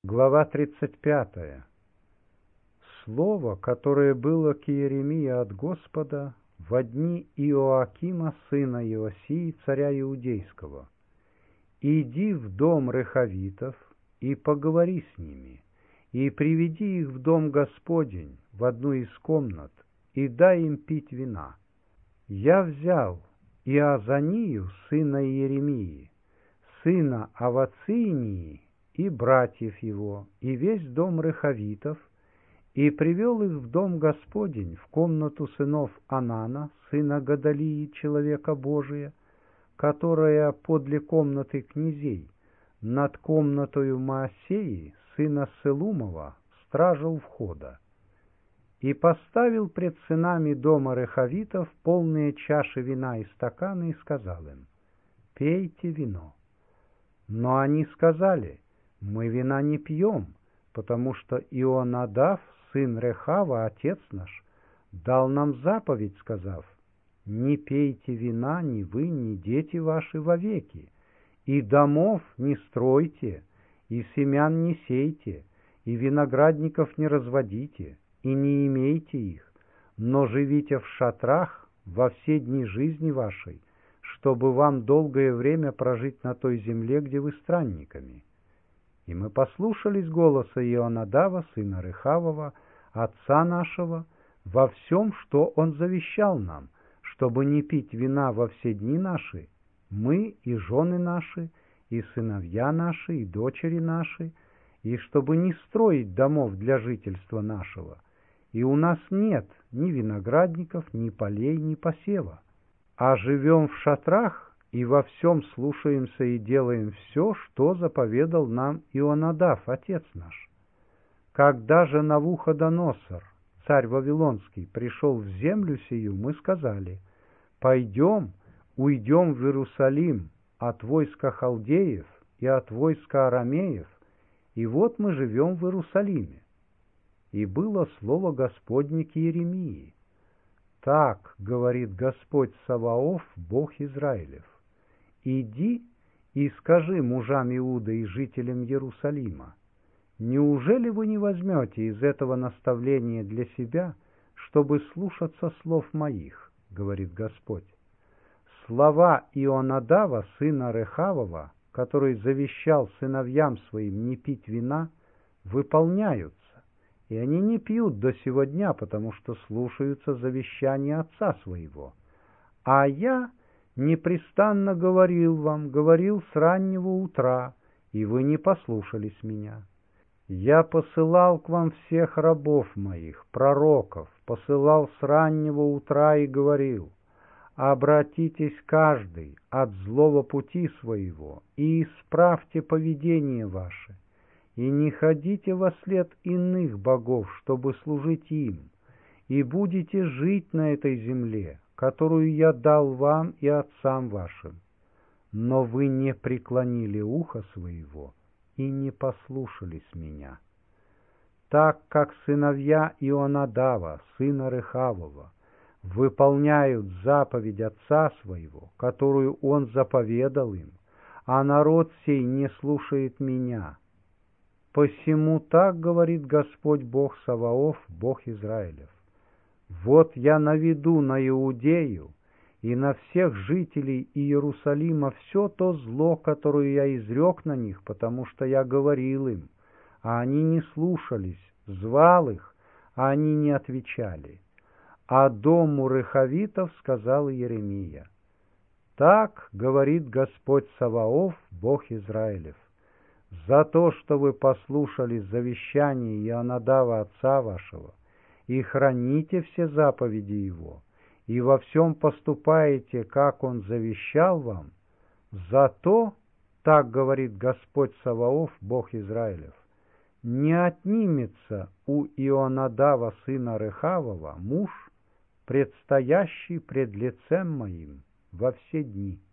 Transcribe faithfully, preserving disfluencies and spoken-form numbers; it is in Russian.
Глава тридцать пятая. Слово, которое было к Иеремии от Господа во дни Иоакима, сына Иосии, царя Иудейского. «Иди в дом Рехавитов и поговори с ними, и приведи их в дом Господень, в одну из комнат, и дай им пить вина. Я взял Иазанию, сына Иеремии, сына Авацинии, и братьев его, и весь дом Рехавитов, и привел их в дом Господень, в комнату сынов Анана, сына Гадалии, человека Божия, которая подле комнаты князей, над комнатою Маасеи, сына Селумова, стража у входа. И поставил пред сынами дома Рехавитов полные чаши вина и стаканы, и сказал им: «Пейте вино». Но они сказали: «Мы вина не пьем, потому что Ионадав, сын Рехава, отец наш, дал нам заповедь, сказав: не пейте вина ни вы, ни дети ваши вовеки, и домов не стройте, и семян не сейте, и виноградников не разводите, и не имейте их, но живите в шатрах во все дни жизни вашей, чтобы вам долгое время прожить на той земле, где вы странниками». И мы послушались голоса Ионадава, сына Рехавова, отца нашего, во всем, что он завещал нам, чтобы не пить вина во все дни наши, мы и жены наши, и сыновья наши, и дочери наши, и чтобы не строить домов для жительства нашего. И у нас нет ни виноградников, ни полей, ни посева, а живем в шатрах, и во всем слушаемся и делаем все, что заповедал нам Ионадав, отец наш. Когда же Навуходоносор, царь Вавилонский, пришел в землю сию, мы сказали: пойдем, уйдем в Иерусалим от войска халдеев и от войска арамеев, и вот мы живем в Иерусалиме. И было слово Господне к Иеремии: так говорит Господь Саваоф, Бог Израилев: иди и скажи мужам Иуды и жителям Иерусалима: неужели вы не возьмете из этого наставления для себя, чтобы слушаться слов моих, говорит Господь? Слова Ионадава, сына Рехавова, который завещал сыновьям своим не пить вина, выполняются, и они не пьют до сего дня, потому что слушаются завещания отца своего. А я непрестанно говорил вам, говорил с раннего утра, и вы не послушались меня. Я посылал к вам всех рабов моих, пророков, посылал с раннего утра и говорил: обратитесь каждый от злого пути своего и исправьте поведение ваше, и не ходите вослед иных богов, чтобы служить им, и будете жить на этой земле, которую я дал вам и отцам вашим. Но вы не преклонили ухо своего и не послушались меня. Так как сыновья Ионадава, сына Рехавова, выполняют заповедь отца своего, которую он заповедал им, а народ сей не слушает меня, посему так говорит Господь Бог Саваоф, Бог Израилев: вот я наведу на Иудею и на всех жителей Иерусалима все то зло, которое я изрек на них, потому что я говорил им, а они не слушались, звал их, а они не отвечали. А дому Рехавитов сказал Иеремия: так говорит Господь Саваоф, Бог Израилев: за то, что вы послушали завещание Ионадава отца вашего, и храните все заповеди его, и во всем поступаете, как он завещал вам, за то, так говорит Господь Саваоф, Бог Израилев, не отнимется у Ионадава, сына Рехавова, муж, предстоящий пред лицем моим во все дни.